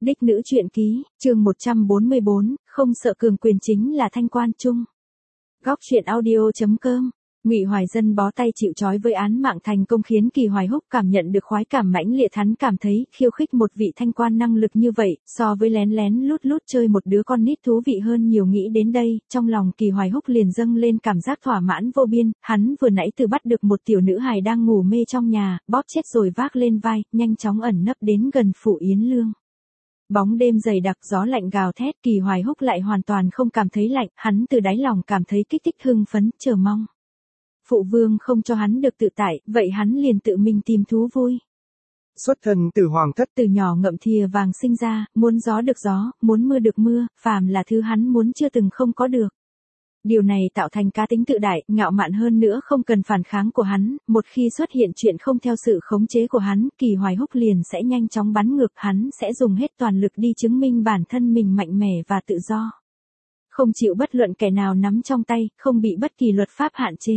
Đích nữ truyện ký, chương 144, không sợ cường quyền chính là thanh quan chung. Góc truyện audio.com. Ngụy Hoài Dân bó tay chịu trói với án mạng thành công khiến Kỳ Hoài Húc cảm nhận được khoái cảm mãnh liệt, hắn cảm thấy khiêu khích một vị thanh quan năng lực như vậy, so với lén lén lút lút chơi một đứa con nít thú vị hơn nhiều. Nghĩ đến đây, trong lòng Kỳ Hoài Húc liền dâng lên cảm giác thỏa mãn vô biên, hắn vừa nãy từ bắt được một tiểu nữ hài đang ngủ mê trong nhà, bóp chết rồi vác lên vai, nhanh chóng ẩn nấp đến gần phủ Yến Lương. Bóng đêm dày đặc, gió lạnh gào thét, Kỳ Hoài Húc lại hoàn toàn không cảm thấy lạnh, hắn từ đáy lòng cảm thấy kích thích, hưng phấn, chờ mong. Phụ vương không cho hắn được tự tại, vậy hắn liền tự mình tìm thú vui. Xuất thân từ hoàng thất, từ nhỏ ngậm thìa vàng sinh ra, muốn gió được gió, muốn mưa được mưa, phàm là thứ hắn muốn chưa từng không có được. Điều này tạo thành cá tính tự đại, ngạo mạn hơn nữa không cần phản kháng của hắn, một khi xuất hiện chuyện không theo sự khống chế của hắn, Kỳ Hoài Húc liền sẽ nhanh chóng bắn ngược, hắn sẽ dùng hết toàn lực đi chứng minh bản thân mình mạnh mẽ và tự do. Không chịu bất luận kẻ nào nắm trong tay, không bị bất kỳ luật pháp hạn chế.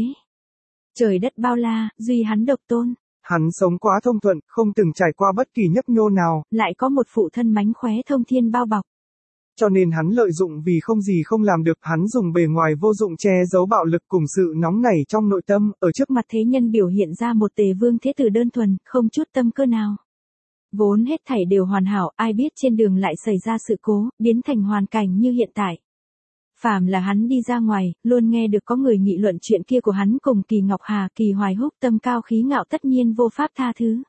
Trời đất bao la, duy hắn độc tôn. Hắn sống quá thông thuận, không từng trải qua bất kỳ nhấp nhô nào. Lại có một phụ thân mánh khóe thông thiên bao bọc. Cho nên hắn lợi dụng vì không gì không làm được, hắn dùng bề ngoài vô dụng che giấu bạo lực cùng sự nóng nảy trong nội tâm, ở trước mặt thế nhân biểu hiện ra một Tề Vương thế tử đơn thuần, không chút tâm cơ nào. Vốn hết thảy đều hoàn hảo, ai biết trên đường lại xảy ra sự cố, biến thành hoàn cảnh như hiện tại. Phàm là hắn đi ra ngoài, luôn nghe được có người nghị luận chuyện kia của hắn cùng Kỳ Ngọc Hà, Kỳ Hoài Húc tâm cao khí ngạo tất nhiên vô pháp tha thứ.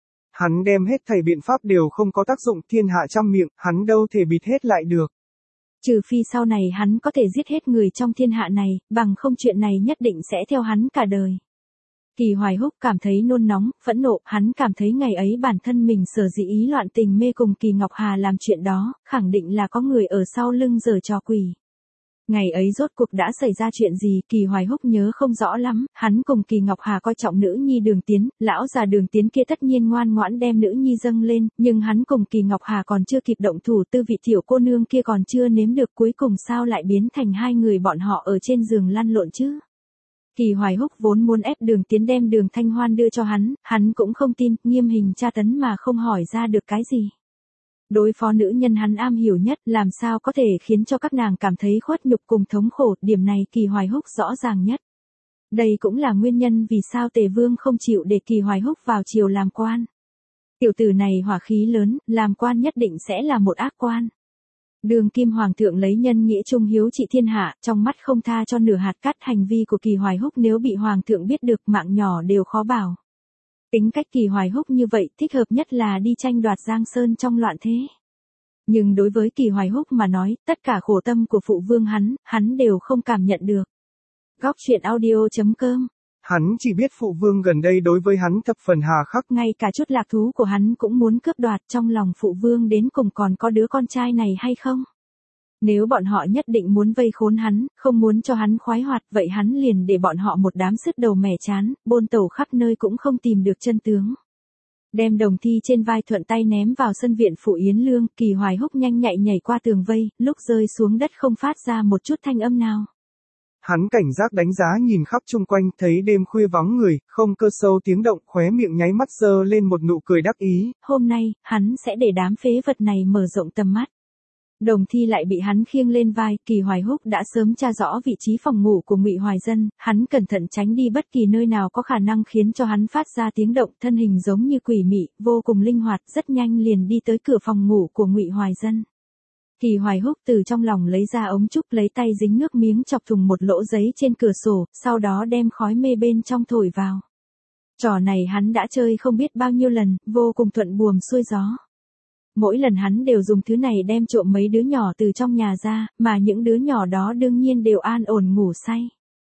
Hắn đem hết thảy biện pháp đều không có tác dụng, thiên hạ trăm miệng, hắn đâu thể bịt hết lại được. Trừ phi sau này hắn có thể giết hết người trong thiên hạ này, bằng không chuyện này nhất định sẽ theo hắn cả đời. Kỳ Hoài Húc cảm thấy nôn nóng, phẫn nộ, hắn cảm thấy ngày ấy bản thân mình sở dĩ ý loạn tình mê cùng Kỳ Ngọc Hà làm chuyện đó, khẳng định là có người ở sau lưng giở trò quỷ. Ngày ấy rốt cuộc đã xảy ra chuyện gì, Kỳ Hoài Húc nhớ không rõ lắm, hắn cùng Kỳ Ngọc Hà coi trọng nữ nhi Đường Tiến, lão già Đường Tiến kia tất nhiên ngoan ngoãn đem nữ nhi dâng lên, nhưng hắn cùng Kỳ Ngọc Hà còn chưa kịp động thủ, tư vị tiểu cô nương kia còn chưa nếm được, cuối cùng sao lại biến thành hai người bọn họ ở trên giường lăn lộn chứ? Kỳ Hoài Húc vốn muốn ép Đường Tiến đem Đường Thanh Hoan đưa cho hắn cũng không tin, nghiêm hình tra tấn mà không hỏi ra được cái gì. Đối phó nữ nhân hắn am hiểu nhất, làm sao có thể khiến cho các nàng cảm thấy khuất nhục cùng thống khổ, điểm này Kỳ Hoài Húc rõ ràng nhất. Đây cũng là nguyên nhân vì sao Tề Vương không chịu để Kỳ Hoài Húc vào triều làm quan. Tiểu tử này hỏa khí lớn, làm quan nhất định sẽ là một ác quan. Đường kim hoàng thượng lấy nhân nghĩa trung hiếu trị thiên hạ, trong mắt không tha cho nửa hạt cát, hành vi của Kỳ Hoài Húc nếu bị hoàng thượng biết được, mạng nhỏ đều khó bảo. Tính cách Kỳ Hoài Húc như vậy, thích hợp nhất là đi tranh đoạt Giang Sơn trong loạn thế. Nhưng đối với Kỳ Hoài Húc mà nói, tất cả khổ tâm của phụ vương hắn đều không cảm nhận được. Góc truyện audio.com. Hắn chỉ biết phụ vương gần đây đối với hắn thập phần hà khắc. Ngay cả chút lạc thú của hắn cũng muốn cướp đoạt, trong lòng phụ vương đến cùng còn có đứa con trai này hay không? Nếu bọn họ nhất định muốn vây khốn hắn, không muốn cho hắn khoái hoạt, vậy hắn liền để bọn họ một đám sứt đầu mẻ chán, bôn tẩu khắp nơi cũng không tìm được chân tướng. Đem Đồng Thi trên vai thuận tay ném vào sân viện phủ Yến Lương, Kỳ Hoài Húc nhanh nhạy nhảy qua tường vây, lúc rơi xuống đất không phát ra một chút thanh âm nào. Hắn cảnh giác đánh giá nhìn khắp chung quanh, thấy đêm khuya vắng người, không cơ sâu tiếng động, khóe miệng nháy mắt giơ lên một nụ cười đắc ý. Hôm nay, hắn sẽ để đám phế vật này mở rộng tầm mắt. Đồng Thi lại bị hắn khiêng lên vai, Kỳ Hoài Húc đã sớm tra rõ vị trí phòng ngủ của Ngụy Hoài Dân, hắn cẩn thận tránh đi bất kỳ nơi nào có khả năng khiến cho hắn phát ra tiếng động, thân hình giống như quỷ mị, vô cùng linh hoạt, rất nhanh liền đi tới cửa phòng ngủ của Ngụy Hoài Dân. Kỳ Hoài Húc từ trong lòng lấy ra ống trúc, lấy tay dính nước miếng chọc thùng một lỗ giấy trên cửa sổ, sau đó đem khói mê bên trong thổi vào. Trò này hắn đã chơi không biết bao nhiêu lần, vô cùng thuận buồm xuôi gió. Mỗi lần hắn đều dùng thứ này đem trộm mấy đứa nhỏ từ trong nhà ra, mà những đứa nhỏ đó đương nhiên đều an ổn ngủ say.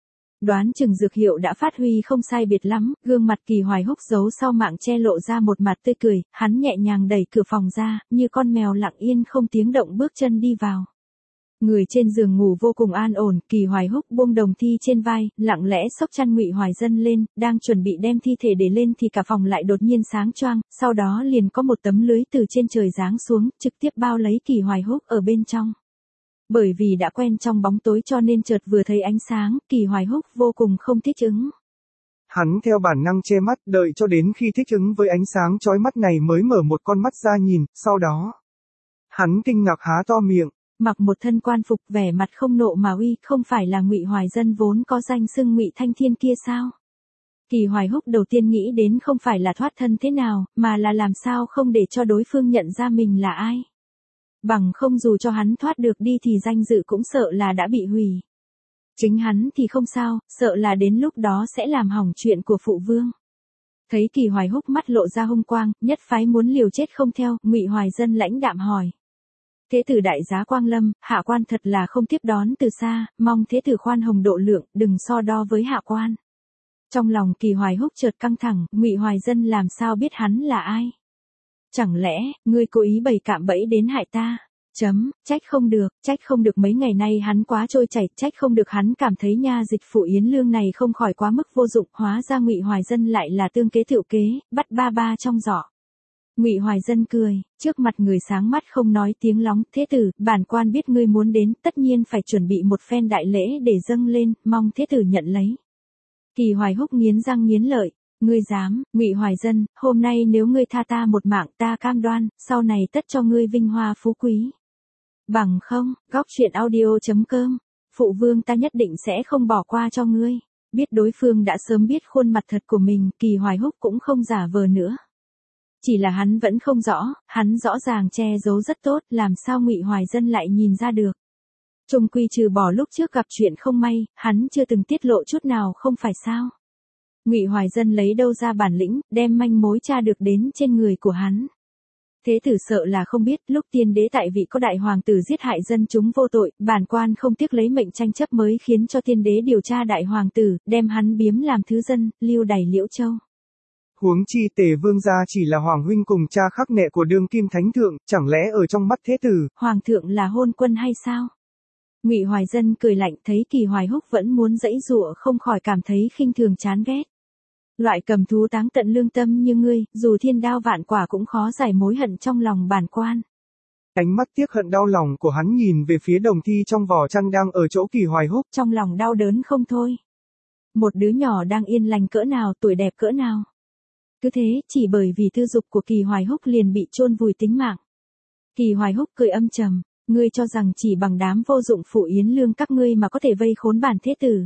Đoán chừng dược hiệu đã phát huy không sai biệt lắm, gương mặt Kỳ Hoài Húc giấu sau mạng che lộ ra một mặt tươi cười, hắn nhẹ nhàng đẩy cửa phòng ra, như con mèo lặng yên không tiếng động bước chân đi vào. Người trên giường ngủ vô cùng an ổn, Kỳ Hoài Húc buông Đồng Thi trên vai, lặng lẽ xốc chăn Ngụy Hoài Dân lên, đang chuẩn bị đem thi thể để lên thì cả phòng lại đột nhiên sáng choang, sau đó liền có một tấm lưới từ trên trời giáng xuống, trực tiếp bao lấy Kỳ Hoài Húc ở bên trong. Bởi vì đã quen trong bóng tối cho nên chợt vừa thấy ánh sáng, Kỳ Hoài Húc vô cùng không thích ứng. Hắn theo bản năng che mắt, đợi cho đến khi thích ứng với ánh sáng chói mắt này mới mở một con mắt ra nhìn, sau đó Hắn kinh ngạc há to miệng. Mặc một thân quan phục vẻ mặt không nộ mà uy, không phải là Ngụy Hoài Dân vốn có danh xưng Ngụy Thanh Thiên kia sao? Kỳ Hoài Húc đầu tiên nghĩ đến không phải là thoát thân thế nào, mà là làm sao không để cho đối phương nhận ra mình là ai. Bằng không dù cho hắn thoát được đi thì danh dự cũng sợ là đã bị hủy. Chính hắn thì không sao, sợ là đến lúc đó sẽ làm hỏng chuyện của phụ vương. Thấy Kỳ Hoài Húc mắt lộ ra hung quang, nhất phái muốn liều chết không theo, Ngụy Hoài Dân lãnh đạm hỏi. Thế tử đại giá Quang Lâm, hạ quan thật là không tiếp đón từ xa, mong thế tử khoan hồng độ lượng, đừng so đo với hạ quan. Trong lòng Kỳ Hoài Húc chợt căng thẳng, Ngụy Hoài Dân làm sao biết hắn là ai? Chẳng lẽ, ngươi cố ý bày cạm bẫy đến hại ta? Trách không được mấy ngày nay hắn quá trôi chảy, trách không được hắn cảm thấy nha dịch phụ Yến Lương này không khỏi quá mức vô dụng, hóa ra Ngụy Hoài Dân lại là tương kế tựu kế, bắt ba ba trong giỏ. Ngụy Hoài Dân cười, trước mặt người sáng mắt không nói tiếng lóng, thế tử, bản quan biết ngươi muốn đến, tất nhiên phải chuẩn bị một phen đại lễ để dâng lên, mong thế tử nhận lấy. Kỳ Hoài Húc nghiến răng nghiến lợi, ngươi dám, Ngụy Hoài Dân, hôm nay nếu ngươi tha ta một mạng ta cam đoan, sau này tất cho ngươi vinh hoa phú quý. Bằng không, góc truyện audio.com, phụ vương ta nhất định sẽ không bỏ qua cho ngươi. Biết đối phương đã sớm biết khuôn mặt thật của mình, Kỳ Hoài Húc cũng không giả vờ nữa. Chỉ là hắn vẫn không rõ, hắn rõ ràng che giấu rất tốt, làm sao Ngụy Hoài Dân lại nhìn ra được. Chung quy trừ bỏ lúc trước gặp chuyện không may, hắn chưa từng tiết lộ chút nào không phải sao. Ngụy Hoài Dân lấy đâu ra bản lĩnh, đem manh mối tra được đến trên người của hắn. Thế tử sợ là không biết, lúc tiên đế tại vị có đại hoàng tử giết hại dân chúng vô tội, bản quan không tiếc lấy mệnh tranh chấp mới khiến cho tiên đế điều tra đại hoàng tử, đem hắn biếm làm thứ dân, lưu đày Liễu Châu. Huống chi Tề vương gia chỉ là hoàng huynh cùng cha khắc nệ của đương kim thánh thượng, chẳng lẽ ở trong mắt thế tử, hoàng thượng là hôn quân hay sao? Ngụy Hoài Dân cười lạnh, thấy Kỳ Hoài Húc vẫn muốn giãy giụa không khỏi cảm thấy khinh thường chán ghét. Loại cầm thú táng tận lương tâm như ngươi, dù thiên đao vạn quả cũng khó giải mối hận trong lòng bản quan. Ánh mắt tiếc hận đau lòng của hắn nhìn về phía đồng thi trong vỏ chăn đang ở chỗ Kỳ Hoài Húc. Trong lòng đau đớn không thôi. Một đứa nhỏ đang yên lành cỡ nào, tuổi đẹp cỡ nào. Cứ thế, chỉ bởi vì tư dục của Kỳ Hoài Húc liền bị chôn vùi tính mạng. Kỳ Hoài Húc cười âm trầm, ngươi cho rằng chỉ bằng đám vô dụng phụ Yến Lương các ngươi mà có thể vây khốn bản thế tử.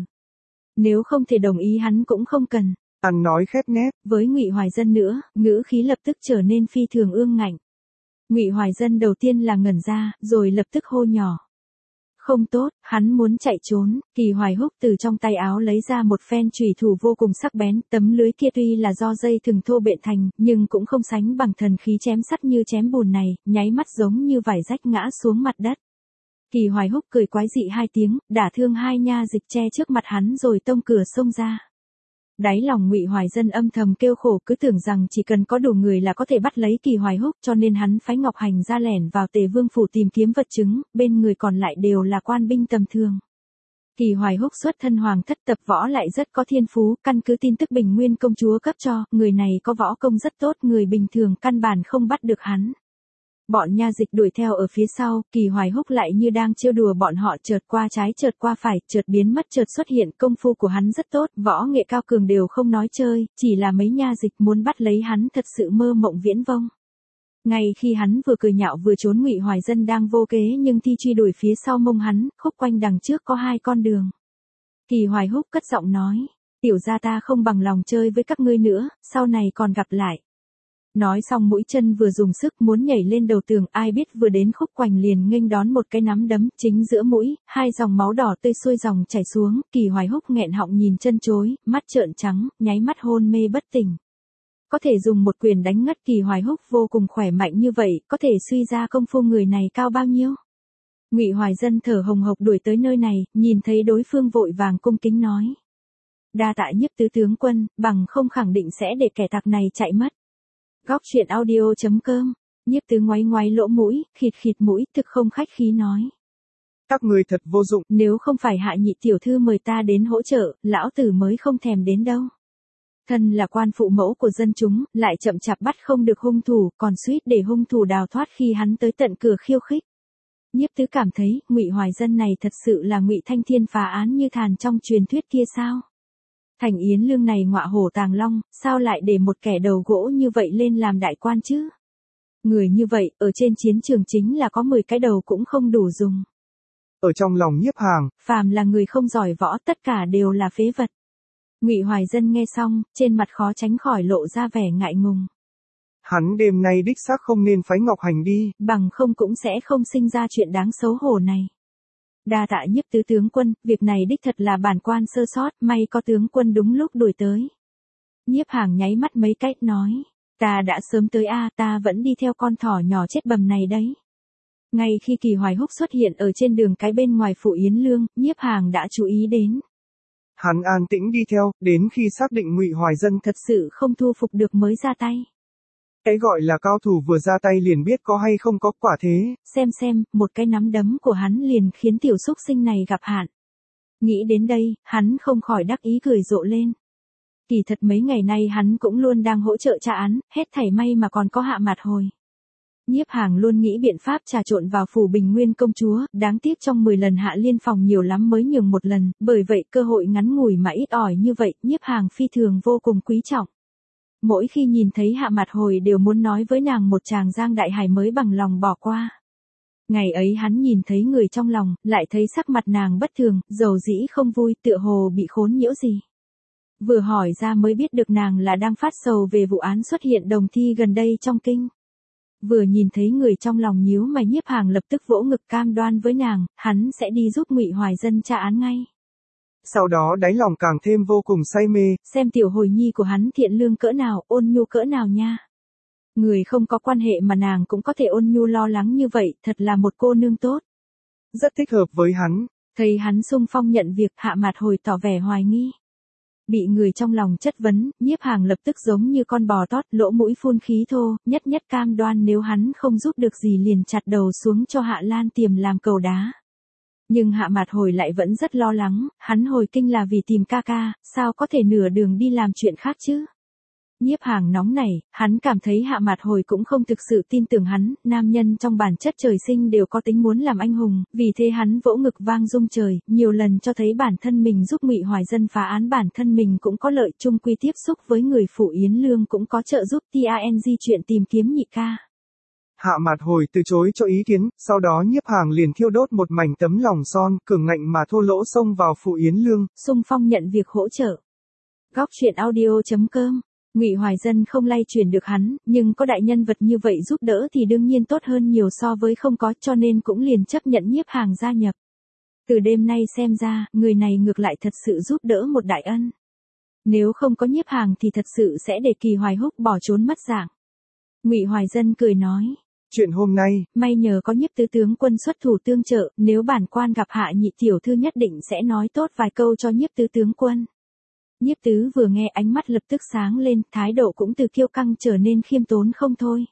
Nếu không thể đồng ý hắn cũng không cần. Ăn nói khép nép, với Ngụy Hoài Dân nữa, ngữ khí lập tức trở nên phi thường ương ngạnh. Ngụy Hoài Dân đầu tiên là ngẩn ra, rồi lập tức hô nhỏ. Không tốt, hắn muốn chạy trốn, Kỳ Hoài Húc từ trong tay áo lấy ra một phen chùy thủ vô cùng sắc bén, tấm lưới kia tuy là do dây thừng thô bện thành, nhưng cũng không sánh bằng thần khí chém sắt như chém bùn này, nháy mắt giống như vải rách ngã xuống mặt đất. Kỳ Hoài Húc cười quái dị hai tiếng, đả thương hai nha dịch che trước mặt hắn rồi tông cửa xông ra. Đáy lòng Ngụy Hoài Dân âm thầm kêu khổ, cứ tưởng rằng chỉ cần có đủ người là có thể bắt lấy Kỳ Hoài Húc, cho nên hắn phái Ngọc Hành ra lẻn vào Tề Vương phủ tìm kiếm vật chứng, bên người còn lại đều là quan binh tầm thường. Kỳ Hoài Húc xuất thân hoàng thất, tập võ lại rất có thiên phú, căn cứ tin tức Bình Nguyên công chúa cấp cho, người này có võ công rất tốt, người bình thường căn bản không bắt được hắn. Bọn nha dịch đuổi theo ở phía sau, Kỳ Hoài Húc lại như đang trêu đùa bọn họ, chợt qua trái chợt qua phải, chợt biến mất chợt xuất hiện, công phu của hắn rất tốt, võ nghệ cao cường đều không nói chơi, chỉ là mấy nha dịch muốn bắt lấy hắn thật sự mơ mộng viễn vông. Ngay khi hắn vừa cười nhạo vừa trốn, Ngụy Hoài Dân đang vô kế nhưng thi truy đuổi phía sau mông hắn, khúc quanh đằng trước có hai con đường. Kỳ Hoài Húc cất giọng nói, tiểu gia ta không bằng lòng chơi với các ngươi nữa, sau này còn gặp lại. Nói xong mũi chân vừa dùng sức muốn nhảy lên đầu tường, ai biết vừa đến khúc quanh liền nghênh đón một cái nắm đấm chính giữa mũi, hai dòng máu đỏ tươi xuôi dòng chảy xuống, Kỳ Hoài Húc nghẹn họng nhìn chân chối, mắt trợn trắng, nháy mắt hôn mê bất tỉnh. Có thể dùng một quyền đánh ngất Kỳ Hoài Húc vô cùng khỏe mạnh như vậy, có thể suy ra công phu người này cao bao nhiêu. Ngụy Hoài Dân thở hồng hộc đuổi tới nơi này, nhìn thấy đối phương vội vàng cung kính nói. Đa tạ Nhiếp tứ tướng quân, bằng không khẳng định sẽ để kẻ tặc này chạy mất. Góc truyện audio.com, Nhiếp tứ ngoáy ngoáy lỗ mũi, khịt khịt mũi, thực không khách khí nói. Các người thật vô dụng, nếu không phải Hạ nhị tiểu thư mời ta đến hỗ trợ, lão tử mới không thèm đến đâu. Thân là quan phụ mẫu của dân chúng, lại chậm chạp bắt không được hung thủ, còn suýt để hung thủ đào thoát khi hắn tới tận cửa khiêu khích. Nhiếp tứ cảm thấy, Ngụy Hoài Dân này thật sự là Ngụy Thanh Thiên phá án như thàn trong truyền thuyết kia sao? Thành Yến Lương này ngọa hổ tàng long, sao lại để một kẻ đầu gỗ như vậy lên làm đại quan chứ? Người như vậy, ở trên chiến trường chính là có 10 cái đầu cũng không đủ dùng. Ở trong lòng Nhiếp Hằng, Phàm là người không giỏi võ tất cả đều là phế vật. Ngụy Hoài Dân nghe xong, trên mặt khó tránh khỏi lộ ra vẻ ngại ngùng. Hắn đêm nay đích xác không nên phái Ngọc Hành đi. Bằng không cũng sẽ không sinh ra chuyện đáng xấu hổ này. Đa tạ Nhiếp tứ tướng quân, việc này đích thật là bản quan sơ sót, may có tướng quân đúng lúc đuổi tới. Nhiếp Hằng nháy mắt mấy cách nói, ta đã sớm tới ta vẫn đi theo con thỏ nhỏ chết bầm này đấy. Ngay khi Kỳ Hoài Húc xuất hiện ở trên đường cái bên ngoài phủ Yến Lương, Nhiếp Hằng đã chú ý đến. Hắn an tĩnh đi theo, đến khi xác định Ngụy Hoài Dân thật sự không thu phục được mới ra tay. Cái gọi là cao thủ vừa ra tay liền biết có hay không có quả thế. Xem, một cái nắm đấm của hắn liền khiến tiểu xúc sinh này gặp hạn. Nghĩ đến đây, hắn không khỏi đắc ý cười rộ lên. Kỳ thật mấy ngày nay hắn cũng luôn đang hỗ trợ tra án, hết thảy may mà còn có Hạ Mạt Hồi. Nhiếp Hằng luôn nghĩ biện pháp trà trộn vào phủ Bình Nguyên công chúa, đáng tiếc trong 10 lần Hạ Liên phòng nhiều lắm mới nhường một lần, bởi vậy cơ hội ngắn ngủi mà ít ỏi như vậy, Nhiếp Hằng phi thường vô cùng quý trọng. Mỗi khi nhìn thấy Hạ Mạt Hồi đều muốn nói với nàng một tràng giang đại hải mới bằng lòng bỏ qua. Ngày ấy hắn nhìn thấy người trong lòng, lại thấy sắc mặt nàng bất thường, dầu dĩ không vui, tựa hồ bị khốn nhiễu gì. Vừa hỏi ra mới biết được nàng là đang phát sầu về vụ án xuất hiện đồng thi gần đây trong kinh. Vừa nhìn thấy người trong lòng nhíu mày, Nhiếp Hằng lập tức vỗ ngực cam đoan với nàng, hắn sẽ đi giúp Ngụy Hoài Dân tra án ngay. Sau đó đáy lòng càng thêm vô cùng say mê. Xem tiểu hồi nhi của hắn thiện lương cỡ nào, ôn nhu cỡ nào nha. Người không có quan hệ mà nàng cũng có thể ôn nhu lo lắng như vậy, thật là một cô nương tốt. Rất thích hợp với hắn. Thấy hắn xung phong nhận việc, Hạ Mạt Hồi tỏ vẻ hoài nghi. Bị người trong lòng chất vấn, Nhiếp Hằng lập tức giống như con bò tót, lỗ mũi phun khí thô, nhất cam đoan nếu hắn không giúp được gì liền chặt đầu xuống cho Hạ Lan Tiềm làm cầu đá. Nhưng Hạ Mạt Hồi lại vẫn rất lo lắng, hắn hồi kinh là vì tìm ca ca, sao có thể nửa đường đi làm chuyện khác chứ? Nhiếp Hằng nóng này, hắn cảm thấy Hạ Mạt Hồi cũng không thực sự tin tưởng hắn, nam nhân trong bản chất trời sinh đều có tính muốn làm anh hùng, vì thế hắn vỗ ngực vang rung trời, nhiều lần cho thấy bản thân mình giúp Ngụy Hoài Dân phá án, bản thân mình cũng có lợi, chung quy tiếp xúc với người phủ Yến Lương cũng có trợ giúp TANG chuyện tìm kiếm nhị ca. Hạ Mạt Hồi từ chối cho ý kiến, sau đó Nhiếp Hằng liền thiêu đốt một mảnh tấm lòng son, cường ngạnh mà thô lỗ xông vào phủ Yến Lương. Xung phong nhận việc hỗ trợ. Góc truyện audio.com. Ngụy Hoài Dân không lay chuyển được hắn, nhưng có đại nhân vật như vậy giúp đỡ thì đương nhiên tốt hơn nhiều so với không có, cho nên cũng liền chấp nhận Nhiếp Hằng gia nhập. Từ đêm nay xem ra, người này ngược lại thật sự giúp đỡ một đại ân. Nếu không có Nhiếp Hằng thì thật sự sẽ để Kỳ Hoài Húc bỏ trốn mất dạng. Ngụy Hoài Dân cười nói. Chuyện hôm nay, may nhờ có Nhiếp tứ tướng quân xuất thủ tương trợ, nếu bản quan gặp Hạ nhị tiểu thư nhất định sẽ nói tốt vài câu cho Nhiếp tứ tướng quân. Nhiếp tứ vừa nghe ánh mắt lập tức sáng lên, thái độ cũng từ kiêu căng trở nên khiêm tốn không thôi.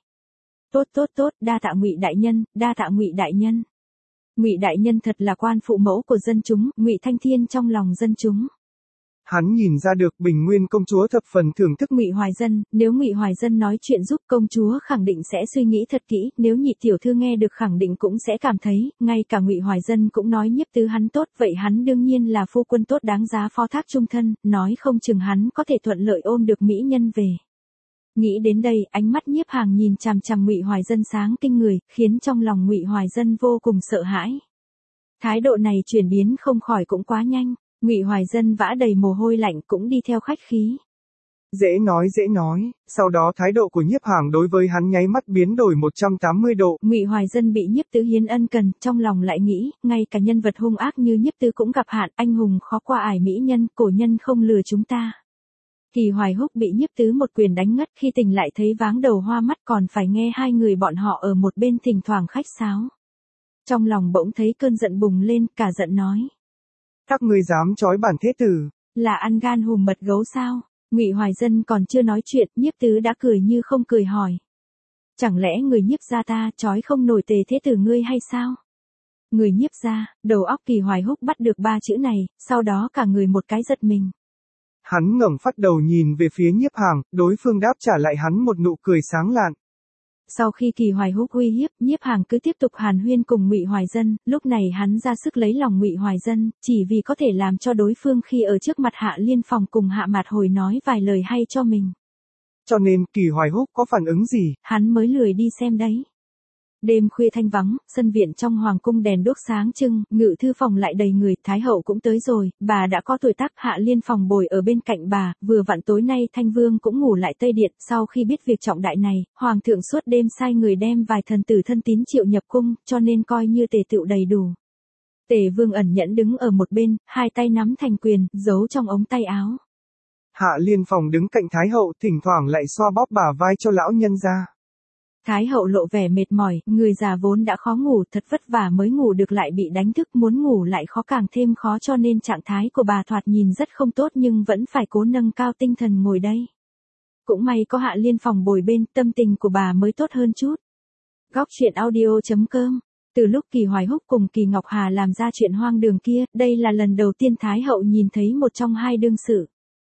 Tốt, đa tạ Ngụy đại nhân, đa tạ Ngụy đại nhân. Ngụy đại nhân thật là quan phụ mẫu của dân chúng, Ngụy Thanh Thiên trong lòng dân chúng. Hắn nhìn ra được Bình Nguyên công chúa thập phần thưởng thức Ngụy Hoài Dân, nếu Ngụy Hoài Dân nói chuyện giúp công chúa khẳng định sẽ suy nghĩ thật kỹ, nếu nhị tiểu thư nghe được khẳng định cũng sẽ cảm thấy, ngay cả Ngụy Hoài Dân cũng nói Nhiếp tứ hắn tốt, vậy hắn đương nhiên là phu quân tốt đáng giá phó thác trung thân, nói không chừng hắn có thể thuận lợi ôm được mỹ nhân về. Nghĩ đến đây, ánh mắt Nhiếp Hằng nhìn chằm chằm Ngụy Hoài Dân sáng kinh người, khiến trong lòng Ngụy Hoài Dân vô cùng sợ hãi. Thái độ này chuyển biến không khỏi cũng quá nhanh. Ngụy Hoài Dân vã đầy mồ hôi lạnh cũng đi theo khách khí. Dễ nói, sau đó thái độ của Nhiếp Hằng đối với hắn nháy mắt biến đổi 180 độ. Ngụy Hoài Dân bị Nhiếp tứ hiến ân cần, trong lòng lại nghĩ, ngay cả nhân vật hung ác như Nhiếp tứ cũng gặp hạn, anh hùng khó qua ải mỹ nhân, cổ nhân không lừa chúng ta. Kỳ Hoài Húc bị Nhiếp tứ một quyền đánh ngất, khi tỉnh lại thấy váng đầu hoa mắt, còn phải nghe hai người bọn họ ở một bên thỉnh thoảng khách sáo. Trong lòng bỗng thấy cơn giận bùng lên, cả giận nói. Các ngươi dám trói bản thế tử, là ăn gan hùm mật gấu sao? Ngụy Hoài Dân còn chưa nói chuyện, Nhiếp tứ đã cười như không cười hỏi. Chẳng lẽ người Nhiếp gia ta trói không nổi tề thế tử ngươi hay sao? Người Nhiếp gia, đầu óc Kỳ Hoài Húc bắt được ba chữ này, sau đó cả người một cái giật mình. Hắn ngẩng phát đầu nhìn về phía Nhiếp Hằng, đối phương đáp trả lại hắn một nụ cười sáng lạn. Sau khi Kỳ Hoài Húc uy hiếp, Nhiếp Hằng cứ tiếp tục hàn huyên cùng Ngụy Hoài Dân, lúc này hắn ra sức lấy lòng Ngụy Hoài Dân, chỉ vì có thể làm cho đối phương khi ở trước mặt Hạ Liên phòng cùng Hạ Mạt Hồi nói vài lời hay cho mình. cho nên Kỳ Hoài Húc có phản ứng gì? Hắn mới lười đi xem đấy. Đêm khuya thanh vắng, sân viện trong hoàng cung đèn đuốc sáng trưng, ngự thư phòng lại đầy người, thái hậu cũng tới rồi, bà đã có tuổi tác, Hạ Liên phòng bồi ở bên cạnh bà, vừa vặn tối nay Thanh Vương cũng ngủ lại Tây Điện, sau khi biết việc trọng đại này, hoàng thượng suốt đêm sai người đem vài thần tử thân tín triệu nhập cung, cho nên coi như tề tựu đầy đủ. Tề Vương ẩn nhẫn đứng ở một bên, hai tay nắm thành quyền, giấu trong ống tay áo. Hạ Liên phòng đứng cạnh thái hậu, thỉnh thoảng lại xoa bóp bả vai cho lão nhân ra. Thái hậu lộ vẻ mệt mỏi, người già vốn đã khó ngủ, thật vất vả mới ngủ được lại bị đánh thức, muốn ngủ lại khó càng thêm khó, cho nên trạng thái của bà thoạt nhìn rất không tốt nhưng vẫn phải cố nâng cao tinh thần ngồi đây. Cũng may có Hạ Liên phòng bồi bên, tâm tình của bà mới tốt hơn chút. Góc truyện audio.com. Từ lúc Kỳ Hoài Húc cùng Kỳ Ngọc Hà làm ra chuyện hoang đường kia, đây là lần đầu tiên Thái hậu nhìn thấy một trong hai đương sự.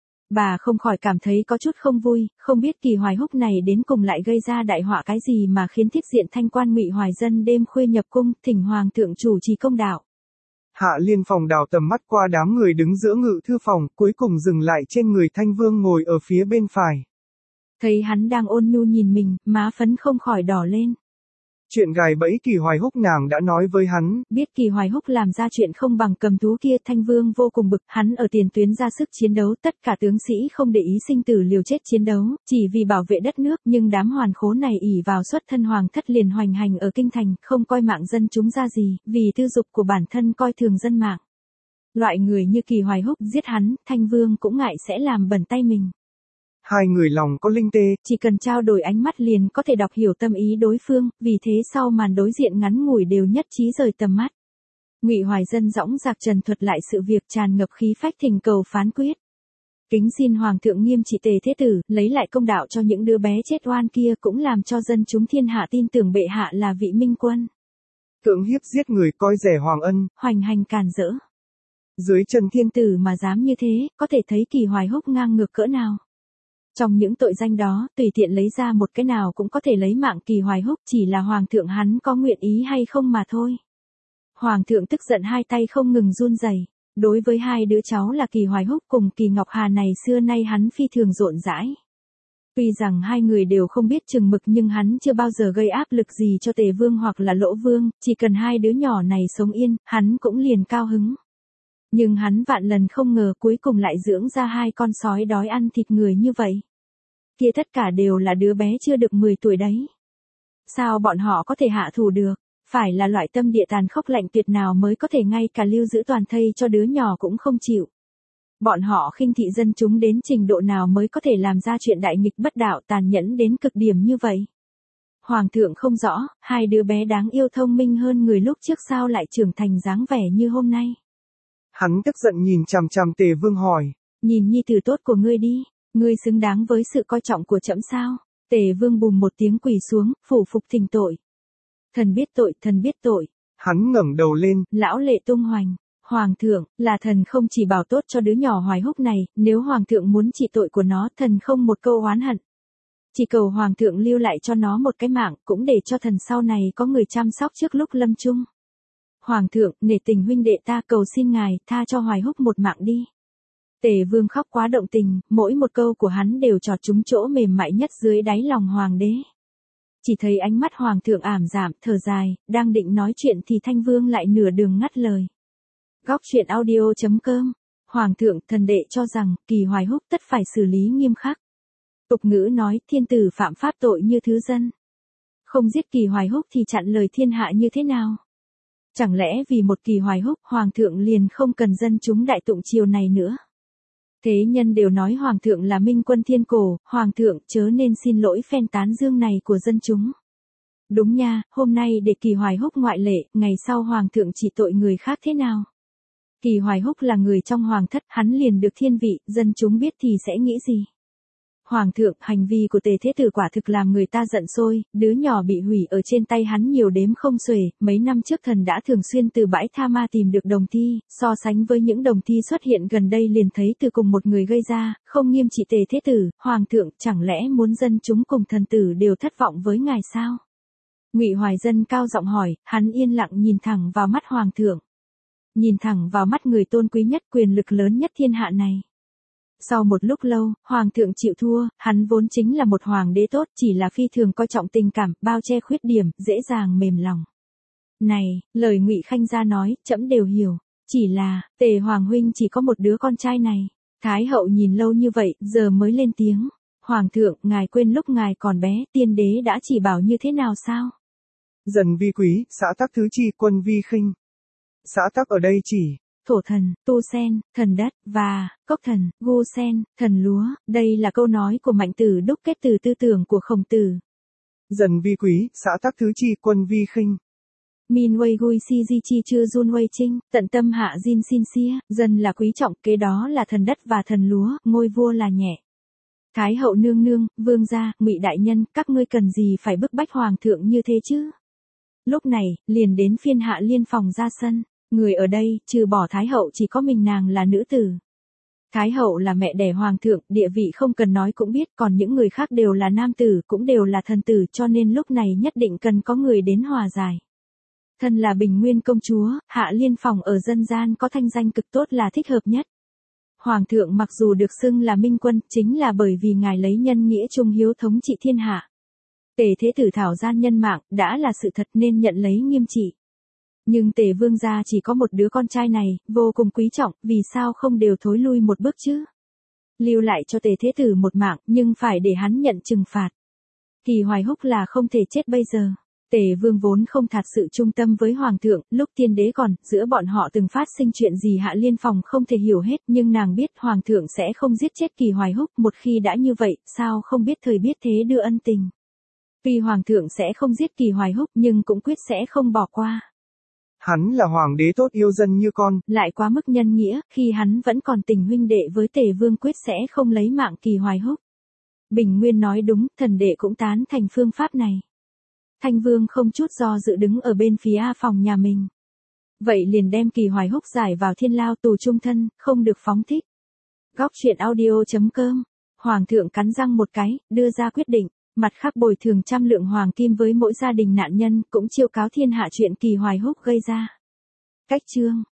Bà không khỏi cảm thấy có chút không vui, không biết Kỳ Hoài Húc này đến cùng lại gây ra đại họa cái gì mà khiến thiết diện thanh quan Ngụy Hoài Dân đêm khuya nhập cung, thỉnh hoàng thượng chủ trì công đạo. Hạ Liên phòng đảo tầm mắt qua đám người đứng giữa ngự thư phòng, cuối cùng dừng lại trên người Thanh Vương ngồi ở phía bên phải. Thấy hắn đang ôn nhu nhìn mình, má phấn không khỏi đỏ lên. Chuyện gài bẫy Kỳ Hoài Húc nàng đã nói với hắn. Biết Kỳ Hoài Húc làm ra chuyện không bằng cầm thú kia, Thanh Vương vô cùng bực, hắn ở tiền tuyến ra sức chiến đấu, tất cả tướng sĩ không để ý sinh tử liều chết chiến đấu, chỉ vì bảo vệ đất nước, nhưng đám hoàn khố này ỷ vào xuất thân hoàng thất liền hoành hành ở kinh thành, không coi mạng dân chúng ra gì, vì tư dục của bản thân coi thường dân mạng. Loại người như Kỳ Hoài Húc giết hắn, Thanh Vương cũng ngại sẽ làm bẩn tay mình. Hai người lòng có linh tê, chỉ cần trao đổi ánh mắt liền có thể đọc hiểu tâm ý đối phương, vì thế sau màn đối diện ngắn ngủi đều nhất trí rời tầm mắt. Ngụy Hoài Dân dõng dạc trần thuật lại sự việc, tràn ngập khí phách thỉnh cầu phán quyết. Kính xin hoàng thượng nghiêm trị Tề Thế Tử, lấy lại công đạo cho những đứa bé chết oan kia, cũng làm cho dân chúng thiên hạ tin tưởng bệ hạ là vị minh quân. Cưỡng hiếp giết người coi rẻ hoàng ân, hoành hành càn rỡ. Dưới chân thiên tử mà dám như thế, có thể thấy Kỳ Hoài Húc ngang ngược cỡ nào. Trong những tội danh đó, tùy tiện lấy ra một cái nào cũng có thể lấy mạng Kỳ Hoài Húc, chỉ là hoàng thượng hắn có nguyện ý hay không mà thôi. Hoàng thượng tức giận hai tay không ngừng run rẩy. Đối với hai đứa cháu là Kỳ Hoài Húc cùng Kỳ Ngọc Hà này xưa nay hắn phi thường rộn rãi. Tuy rằng hai người đều không biết chừng mực nhưng hắn chưa bao giờ gây áp lực gì cho Tề Vương hoặc là Lỗ Vương, chỉ cần hai đứa nhỏ này sống yên, hắn cũng liền cao hứng. Nhưng hắn vạn lần không ngờ cuối cùng lại dưỡng ra hai con sói đói ăn thịt người như vậy. Kia tất cả đều là đứa bé chưa được 10 tuổi đấy. Sao bọn họ có thể hạ thủ được? Phải là loại tâm địa tàn khốc lạnh tuyệt nào mới có thể ngay cả lưu giữ toàn thây cho đứa nhỏ cũng không chịu. Bọn họ khinh thị dân chúng đến trình độ nào mới có thể làm ra chuyện đại nghịch bất đạo tàn nhẫn đến cực điểm như vậy. Hoàng thượng không rõ, hai đứa bé đáng yêu thông minh hơn người lúc trước sao lại trưởng thành dáng vẻ như hôm nay. Hắn tức giận nhìn chằm chằm Tề Vương hỏi. Nhìn nhi tử tốt của ngươi đi, ngươi xứng đáng với sự coi trọng của trẫm sao? Tề Vương bùm một tiếng quỳ xuống, phủ phục thỉnh tội. Thần biết tội, thần biết tội. Hắn ngẩng đầu lên, lão lệ tung hoành. Hoàng thượng, là thần không chỉ bảo tốt cho đứa nhỏ Hoài Húc này, nếu hoàng thượng muốn trị tội của nó, thần không một câu oán hận. Chỉ cầu hoàng thượng lưu lại cho nó một cái mạng, cũng để cho thần sau này có người chăm sóc trước lúc lâm chung. Hoàng thượng, nể tình huynh đệ ta cầu xin ngài, tha cho Hoài Húc một mạng đi. Tề Vương khóc quá động tình, mỗi một câu của hắn đều chọt trúng chỗ mềm mại nhất dưới đáy lòng hoàng đế. Chỉ thấy ánh mắt hoàng thượng ảm đạm, thở dài, đang định nói chuyện thì Thanh Vương lại nửa đường ngắt lời. Góc truyện audio.com. Hoàng thượng, thần đệ cho rằng, Kỳ Hoài Húc tất phải xử lý nghiêm khắc. Tục ngữ nói, thiên tử phạm pháp tội như thứ dân. Không giết Kỳ Hoài Húc thì chặn lời thiên hạ như thế nào? Chẳng lẽ vì một Kỳ Hoài Húc, hoàng thượng liền không cần dân chúng đại tụng triều này nữa? Thế nhân đều nói hoàng thượng là minh quân thiên cổ, hoàng thượng chớ nên xin lỗi phen tán dương này của dân chúng. Đúng nha, hôm nay để Kỳ Hoài Húc ngoại lệ, ngày sau hoàng thượng trị tội người khác thế nào? Kỳ Hoài Húc là người trong hoàng thất, hắn liền được thiên vị, dân chúng biết thì sẽ nghĩ gì? Hoàng thượng, hành vi của Tề Thế Tử quả thực làm người ta giận sôi, đứa nhỏ bị hủy ở trên tay hắn nhiều đếm không xuể, mấy năm trước thần đã thường xuyên từ bãi tha ma tìm được đồng thi, so sánh với những đồng thi xuất hiện gần đây liền thấy từ cùng một người gây ra, không nghiêm trị Tề Thế Tử, Hoàng thượng chẳng lẽ muốn dân chúng cùng thần tử đều thất vọng với ngài sao? Ngụy Hoài Dân cao giọng hỏi, hắn yên lặng nhìn thẳng vào mắt Hoàng thượng. Nhìn thẳng vào mắt người tôn quý nhất, quyền lực lớn nhất thiên hạ này. Sau một lúc lâu, hoàng thượng chịu thua, hắn vốn chính là một hoàng đế tốt, chỉ là phi thường coi trọng tình cảm, bao che khuyết điểm, dễ dàng mềm lòng. Này, lời Ngụy Khanh gia nói, trẫm đều hiểu, chỉ là, Tề hoàng huynh chỉ có một đứa con trai này. Thái hậu nhìn lâu như vậy, giờ mới lên tiếng. Hoàng thượng, ngài quên lúc ngài còn bé, tiên đế đã chỉ bảo như thế nào sao? Dần vi quý, xã tắc thứ chi, quân vi khinh. Xã tắc ở đây chỉ thổ thần, tu sen, thần đất, và, cốc thần, gu sen, thần lúa, đây là câu nói của Mạnh Tử đúc kết từ tư tưởng của Khổng Tử. Dần vi quý, xã tắc thứ chi, quân vi khinh. Min wei gui si di chi chưa jun wei trinh, tận tâm hạ jin xin xia, dân là quý trọng, kế đó là thần đất và thần lúa, ngôi vua là nhẹ. Thái hậu nương nương, vương gia, Ngụy đại nhân, các ngươi cần gì phải bức bách hoàng thượng như thế chứ? Lúc này, liền đến phiên Hạ Liên Phòng ra sân. Người ở đây, trừ bỏ Thái hậu chỉ có mình nàng là nữ tử. Thái hậu là mẹ đẻ hoàng thượng, địa vị không cần nói cũng biết, còn những người khác đều là nam tử, cũng đều là thần tử, cho nên lúc này nhất định cần có người đến hòa giải. Thân là Bình Nguyên công chúa, Hạ Liên Phòng ở dân gian có thanh danh cực tốt là thích hợp nhất. Hoàng thượng mặc dù được xưng là minh quân, chính là bởi vì ngài lấy nhân nghĩa trung hiếu thống trị thiên hạ. Tề thế tử thảo gian nhân mạng, đã là sự thật nên nhận lấy nghiêm trị. Nhưng Tề vương gia chỉ có một đứa con trai này, vô cùng quý trọng, vì sao không đều thối lui một bước chứ? Lưu lại cho Tề thế tử một mạng, nhưng phải để hắn nhận trừng phạt. Kỳ Hoài Húc là không thể chết bây giờ. Tề vương vốn không thật sự trung tâm với hoàng thượng, lúc tiên đế còn, giữa bọn họ từng phát sinh chuyện gì Hạ Liên Phòng không thể hiểu hết, nhưng nàng biết hoàng thượng sẽ không giết chết Kỳ Hoài Húc, một khi đã như vậy, sao không biết thời biết thế đưa ân tình. Tuy hoàng thượng sẽ không giết Kỳ Hoài Húc, nhưng cũng quyết sẽ không bỏ qua. Hắn là hoàng đế tốt yêu dân như con, lại quá mức nhân nghĩa, khi hắn vẫn còn tình huynh đệ với Tề vương quyết sẽ không lấy mạng Kỳ Hoài Húc. Bình Nguyên nói đúng, thần đệ cũng tán thành phương pháp này. Thanh Vương không chút do dự đứng ở bên phía phòng nhà mình. Vậy liền đem Kỳ Hoài Húc giải vào thiên lao tù chung thân, không được phóng thích. Góc truyện audio.com. Hoàng thượng cắn răng một cái, đưa ra quyết định. Mặt khác bồi thường 100 lượng hoàng kim với mỗi gia đình nạn nhân, cũng chiêu cáo thiên hạ chuyện Kỳ Hoài Húc gây ra. Cách chương